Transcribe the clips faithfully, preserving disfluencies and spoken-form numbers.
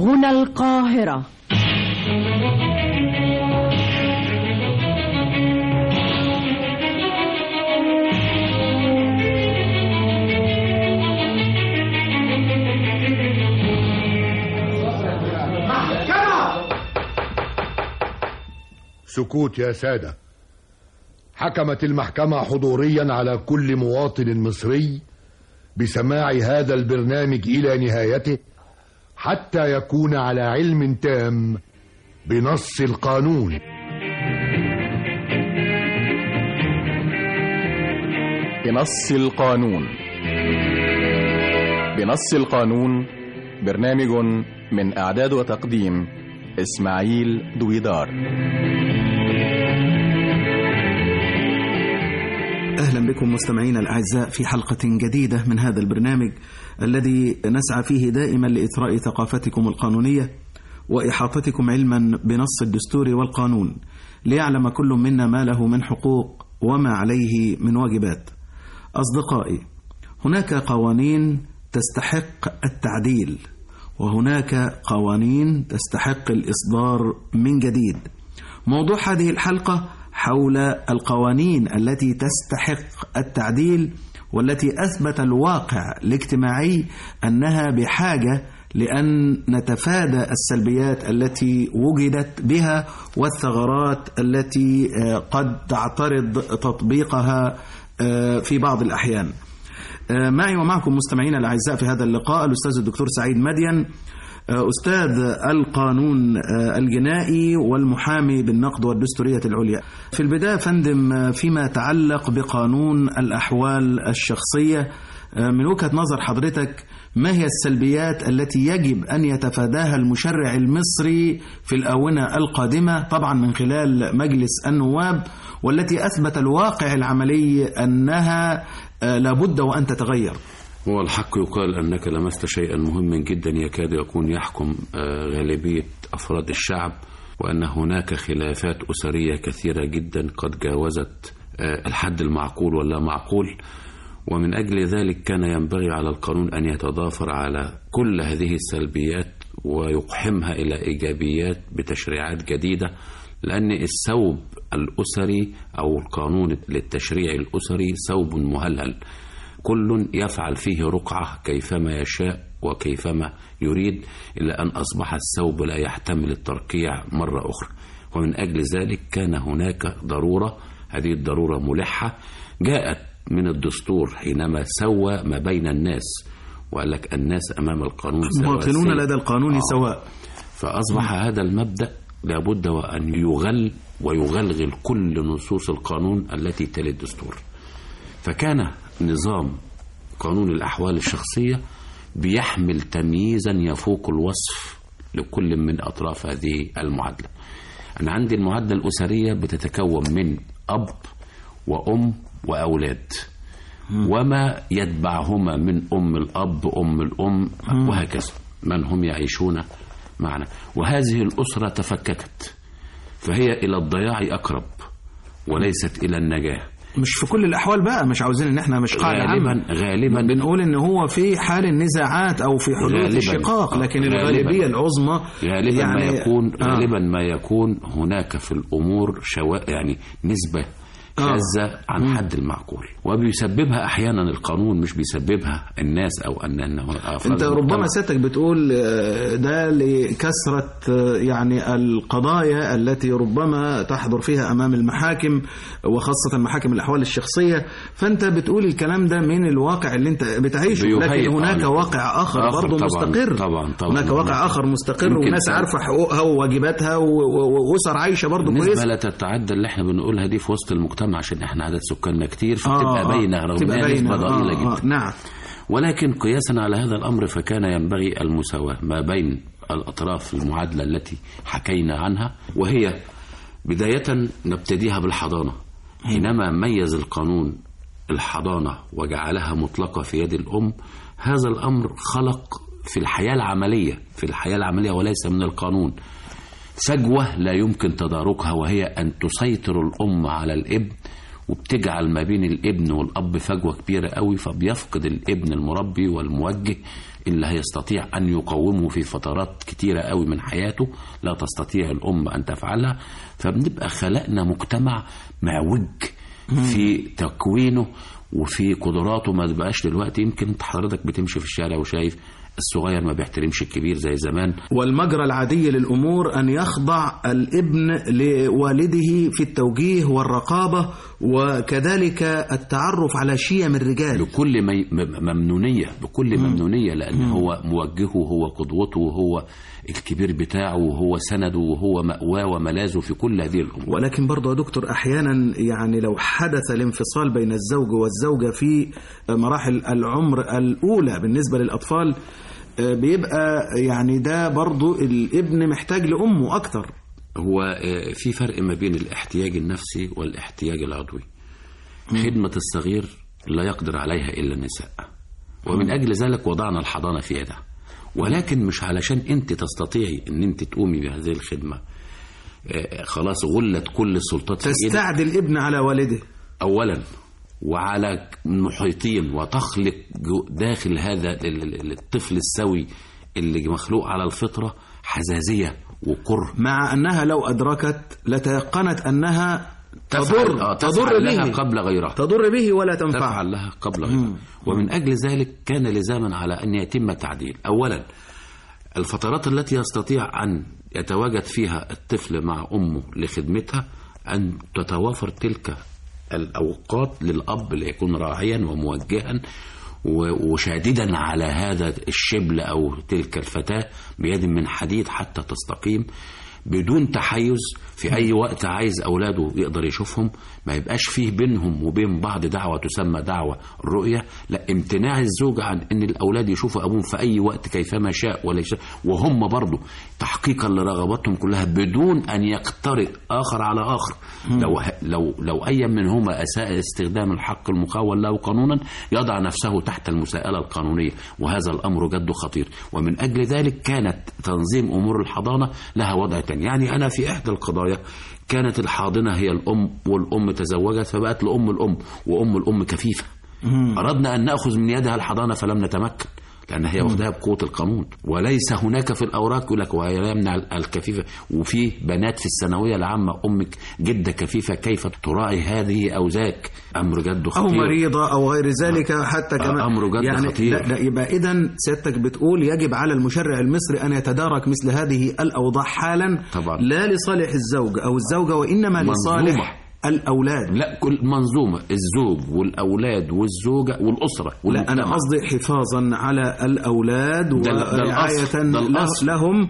هنا القاهرة. سكوت يا سادة. حكمت المحكمة حضوريا على كل مواطن مصري بسماع هذا البرنامج إلى نهايته حتى يكون على علم تام بنص القانون. بنص القانون. بنص القانون برنامج من إعداد وتقديم إسماعيل دويدار. أهلا بكم مستمعينا الأعزاء في حلقة جديدة من هذا البرنامج الذي نسعى فيه دائما لإثراء ثقافتكم القانونية وإحاطتكم علما بنص الدستور والقانون ليعلم كل منا ما له من حقوق وما عليه من واجبات. أصدقائي، هناك قوانين تستحق التعديل وهناك قوانين تستحق الإصدار من جديد. موضوع هذه الحلقة حول القوانين التي تستحق التعديل والتي أثبت الواقع الاجتماعي أنها بحاجة لأن نتفادى السلبيات التي وجدت بها والثغرات التي قد تعترض تطبيقها في بعض الأحيان. معي ومعكم مستمعين الأعزاء في هذا اللقاء الأستاذ الدكتور سعيد مدين، أستاذ القانون الجنائي والمحامي بالنقد والدستورية العليا. في البداية فندم، فيما يتعلق بقانون الأحوال الشخصية، من وجهة نظر حضرتك ما هي السلبيات التي يجب أن يتفاداها المشرع المصري في الآونة القادمة طبعا من خلال مجلس النواب، والتي أثبت الواقع العملي أنها لابد وأن تتغير؟ هو الحق يقال أنك لمست شيئا مهما جدا يكاد يكون يحكم غالبية أفراد الشعب، وأن هناك خلافات أسرية كثيرة جدا قد جاوزت الحد المعقول ولا معقول، ومن أجل ذلك كان ينبغي على القانون أن يتضافر على كل هذه السلبيات ويقحمها إلى إيجابيات بتشريعات جديدة، لأن الثوب الأسري أو القانون للتشريع الأسري ثوب مهلهل، كل يفعل فيه رقعة كيفما يشاء وكيفما يريد، إلا أن أصبح الثوب لا يحتمل الترقيع مرة أخرى. ومن أجل ذلك كان هناك ضرورة، هذه الضرورة ملحة جاءت من الدستور حينما سوى ما بين الناس وقال لك الناس أمام القانون سواء، المواطنون لدى القانون آه. سواء. فأصبح م. هذا المبدأ لابد وأن يغل ويغلغل كل نصوص القانون التي تلي الدستور. فكان نظام قانون الأحوال الشخصية بيحمل تمييزا يفوق الوصف لكل من أطراف هذه المعادلة. أنا عندي المعادلة الأسرية بتتكون من أب وأم وأولاد وما يتبعهما من أم الأب أم الأم وهكذا من هم يعيشون معنا، وهذه الأسرة تفككت فهي إلى الضياع أقرب وليست إلى النجاة. مش في كل الأحوال بقى، مش عاوزين إن إحنا مش قاعدة غالبا غالبا بنقول إن هو في حال النزاعات أو في حدود الشقاق، لكن الغالبية العظمى غالبا يعني ما يكون غالبا آه. ما يكون هناك في الأمور شواء يعني نسبة شاذة آه. عن حد المعقول، وبيسببها أحيانا القانون مش بيسببها الناس أو أن أنه أنت ربما سيادتك بتقول ده لكثرة يعني القضايا التي ربما تحضر فيها أمام المحاكم وخاصة محاكم الأحوال الشخصية، فأنت بتقول الكلام ده من الواقع اللي أنت بتعيشه، لكن هناك واقع آخر برضه مستقر. طبعا طبعا هناك واقع آخر مستقر وناس عارفة حقوقها وواجباتها وأسر عايشة برضه كويس. النسبة لا تتعدى اللي احنا بنقولها دي في وسط المجتمع عشان احنا عدد سكاننا كتير فتبقى آه باينه رغم انها نسبه ضئيله آه جدا. آه نعم. ولكن قياسا على هذا الامر فكان ينبغي المساواه ما بين الاطراف المعادله التي حكينا عنها، وهي بدايه نبتديها بالحضانه. حينما ميز القانون الحضانه وجعلها مطلقه في يد الام، هذا الامر خلق في الحياه العمليه في الحياه العمليه وليس من القانون فجوة لا يمكن تداركها، وهي أن تسيطر الأم على الابن وبتجعل ما بين الابن والأب فجوة كبيرة قوي، فبيفقد الابن المربي والموجه اللي هيستطيع أن يقومه في فترات كتيرة قوي من حياته لا تستطيع الأم أن تفعلها. فبنبقى خلقنا مجتمع معوج في تكوينه وفي قدراته. ما بقاش دلوقتي يمكن حضرتك بتمشي في الشارع وشايف الصغير ما بيحترمش الكبير زي زمان. والمجرى العادي للأمور أن يخضع الابن لوالده في التوجيه والرقابة وكذلك التعرف على شيم الرجال بكل مي... ممنونية بكل ممنونية لأن هو موجهه وهو قدوته وهو الكبير بتاعه وهو سنده وهو مأواه وملاذه في كل هذه الأمور. ولكن برضه يا دكتور أحيانا يعني لو حدث الانفصال بين الزوج والزوجة في مراحل العمر الأولى بالنسبة للأطفال بيبقى يعني ده برضو الابن محتاج لأمه أكتر. هو في فرق ما بين الاحتياج النفسي والاحتياج العضوي. خدمة الصغير لا يقدر عليها إلا النساء ومن أجل ذلك وضعنا الحضانة في يدها، ولكن مش علشان أنت تستطيعي أن أنت تقومي بهذه الخدمة خلاص غلت كل السلطات تستعدي الابن على والده أولا وعلى المحيطين وتخلق داخل هذا الطفل السوي اللي مخلوق على الفطرة حزازية وكره، مع أنها لو أدركت لتيقنت أنها تضر تضر لها قبل غيرها تضر به ولا تنفع تفعل لها قبل غيرها. ومن أجل ذلك كان لزاما على أن يتم التعديل. أولا الفترات التي يستطيع أن يتواجد فيها الطفل مع أمه لخدمتها أن تتوافر تلك الأوقات للأب ليكون راعيا وموجها وشاددا على هذا الشبل أو تلك الفتاة بيد من حديد حتى تستقيم بدون تحيز. في أي وقت عايز أولاده يقدر يشوفهم، ما يبقاش فيه بينهم وبين بعض دعوة تسمى دعوة الرؤية، لا امتناع الزوج عن أن الأولاد يشوفوا أبوهم في أي وقت كيفما شاء ولا يشاء، وهم برضو تحقيقا لرغباتهم كلها بدون أن يقترئ آخر على آخر. لو, لو, لو أي منهما أساء استخدام الحق المخول له قانونا يضع نفسه تحت المساءلة القانونية، وهذا الأمر جد خطير. ومن أجل ذلك كانت تنظيم أمور الحضانة لها وضع تاني. يعني أنا في إحدى القضايا كانت الحاضنة هي الأم والأم تزوجت فبقت لأم الأم وأم الأم كفيفة. أردنا أن نأخذ من يدها الحضانة فلم نتمكن لأن هي واخدها بقوة القانون، وليس هناك في الأوراق يقول لك وهي يمنع الكفيفة. وفي بنات في الثانوية العامة أمك جدة كفيفة كيف تراعي هذه أو ذاك، أمر جد خطير، أو مريضة أو غير ذلك حتى كمان أمر جد يعني خطير. لا لا يبقى إذن سيادتك بتقول يجب على المشرع المصري أن يتدارك مثل هذه الأوضاع حالا طبعا. لا لصالح الزوج أو الزوجة وإنما لصالح منظومة. الأولاد. لا كل منظومة الزوج والأولاد والزوجة والأسرة والمجتمع. لا أنا قصدي حفاظا على الأولاد ورعاية لهم.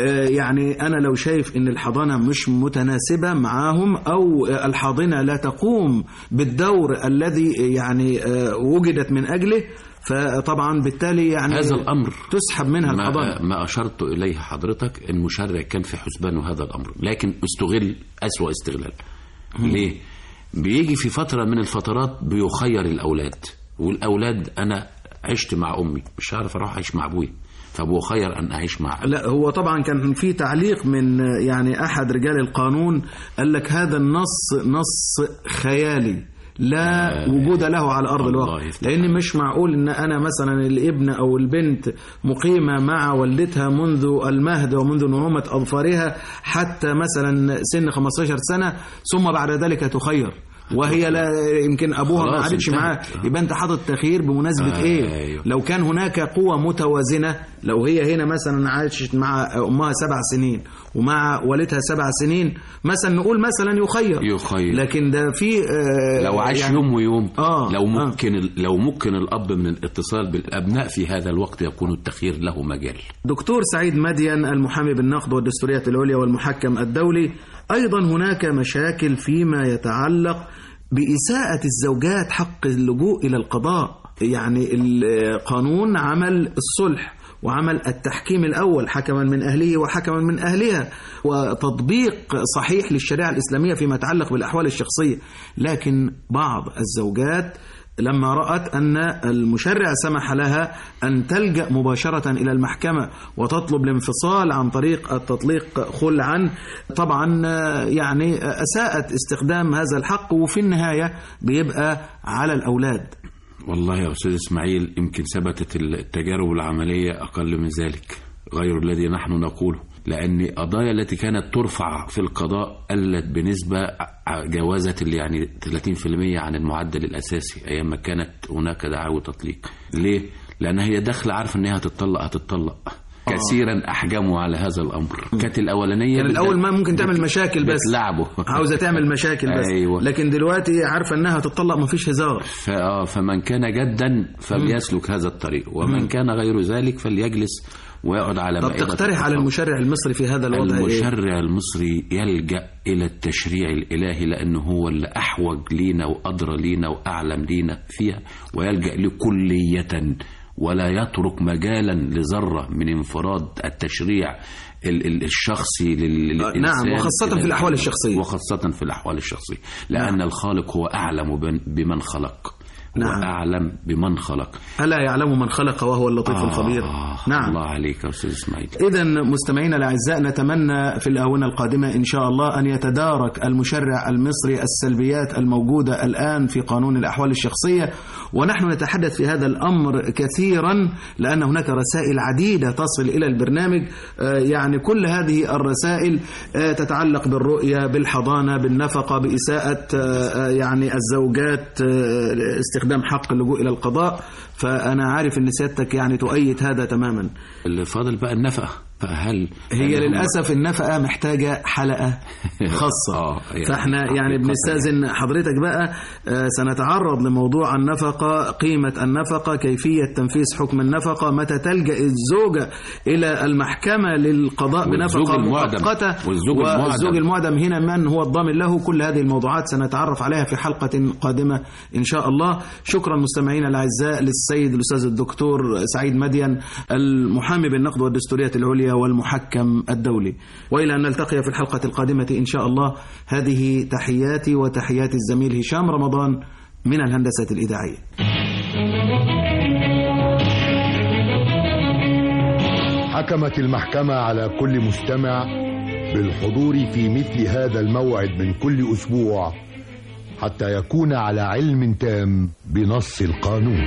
يعني أنا لو شايف إن الحضانة مش متناسبة معهم أو الحاضنة لا تقوم بالدور الذي يعني وجدت من أجله فطبعا بالتالي يعني هذا الأمر تسحب منها ما الحضانة. ما أشرت إليه حضرتك المشرع كان في حسبانه هذا الأمر، لكن استغل أسوأ استغلال. ليه؟ بيجي في فترة من الفترات بيخير الأولاد، والأولاد أنا عشت مع أمي مش عارف أروح أعيش مع أبوي فبخير أن أعيش مع. لا هو طبعا كان في تعليق من يعني أحد رجال القانون قال لك هذا النص نص خيالي لا آه وجود له على أرض الواقع، لأن مش معقول أن أنا مثلا الابن أو البنت مقيمة مع والدتها منذ المهد ومنذ نعومة أظفارها حتى مثلا سن خمسة عشر سنة ثم بعد ذلك تخير وهي لا يمكن أبوها ما عادتش معاه، يبقى أنت حاطط تخيير بمناسبة آه إيه؟ أيوه. لو كان هناك قوة متوازنة، لو هي هنا مثلا عايشت مع أمها سبع سنين ومع والدها سبع سنين مثلا نقول مثلا يخير, يخير. لكن ده في آه لو عاش يعني يوم ويوم آه لو ممكن آه. لو ممكن الأب من الاتصال بالأبناء في هذا الوقت يكون التخيير له مجال. دكتور سعيد مدين المحامي بالنقد والدستوريات العليا والمحكم الدولي، أيضا هناك مشاكل فيما يتعلق بإساءة الزوجات حق اللجوء إلى القضاء. يعني القانون عمل الصلح وعمل التحكيم الأول حكما من أهله وحكما من أهلها وتطبيق صحيح للشريعة الإسلامية فيما يتعلق بالأحوال الشخصية، لكن بعض الزوجات لما رأت أن المشرع سمح لها أن تلجأ مباشرة إلى المحكمة وتطلب الانفصال عن طريق التطليق خلعا، طبعا يعني أساءت استخدام هذا الحق وفي النهاية بيبقى على الأولاد. والله يا أستاذ إسماعيل، يمكن ثبتت التجارب العملية أقل من ذلك، غير الذي نحن نقوله، لأن القضايا التي كانت ترفع في القضاء قلت بنسبة جاوزت اللي يعني ثلاثين بالمئة عن المعدل الأساسي أيام ما كانت هناك دعاوى تطليق. ليه؟ لأن هي داخلة عارفة أنها هتطلق هتطلق كثيرا أحجموا على هذا الأمر. كانت الأولانية كان الأول ما ممكن تعمل مشاكل، بس بتلعبه عاوزة تعمل مشاكل بس. أيوة. لكن دلوقتي عارفة أنها تطلق ما فيش هزار. فمن كان جدا فليسلك هذا الطريق، ومن كان غير ذلك فليجلس ويقعد على طب تقترح على المشرع المصري في هذا الوضع المشرع إيه؟ المصري يلجأ إلى التشريع الإلهي، لأنه هو اللي أحوج لينا وأدرى لينا وأعلم لينا فيها، ويلجأ لكلية ولا يترك مجالا لذرة من انفراد التشريع الشخصي للإنسان. نعم، وخاصة في الأحوال الشخصية وخاصة في الأحوال الشخصية لأن نعم. الخالق هو أعلم بمن خلق. نعم. وأعلم بمن خلق. ألا يعلم من خلق وهو اللطيف آه الخبير. نعم. الله عليك يا أستاذ إسماعيل. إذن مستمعينا الأعزاء، نتمنى في الآونة القادمة إن شاء الله أن يتدارك المشرع المصري السلبيات الموجودة الآن في قانون الأحوال الشخصية، ونحن نتحدث في هذا الأمر كثيرا لأن هناك رسائل عديدة تصل إلى البرنامج. يعني كل هذه الرسائل تتعلق بالرؤية، بالحضانة، بالنفقة، بإساءة يعني الزوجات، استخدام حق اللجوء إلى القضاء. فأنا عارف أن سيادتك يعني تؤيد هذا تماما. اللي فاضل بقى النفقة. فهل هي هل للأسف النفقة محتاجة حلقة خاصة. آه يعني فاحنا يعني بنستأذن حضرتك بقى. سنتعرض لموضوع النفقة، قيمة النفقة، كيفية تنفيذ حكم النفقة، متى تلجأ الزوجة إلى المحكمة للقضاء بنفقة مؤقتة، والزوج المعدم هنا من هو الضامن له. كل هذه الموضوعات سنتعرف عليها في حلقة قادمة إن شاء الله. شكرا مستمعينا الأعزاء للسيد الأستاذ الدكتور سعيد مدين، المحامي بالنقد والدستوريات العليا والمحكم الدولي، وإلى أن نلتقي في الحلقة القادمة إن شاء الله. هذه تحياتي وتحيات الزميل هشام رمضان من الهندسة الإذاعية. حكمت المحكمة على كل مستمع بالحضور في مثل هذا الموعد من كل أسبوع حتى يكون على علم تام بنص القانون.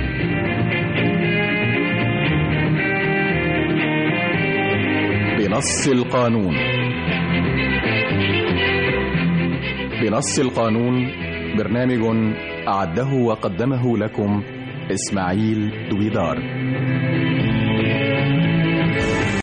بنص القانون. بنص القانون برنامج أعده وقدمه لكم إسماعيل دويدار.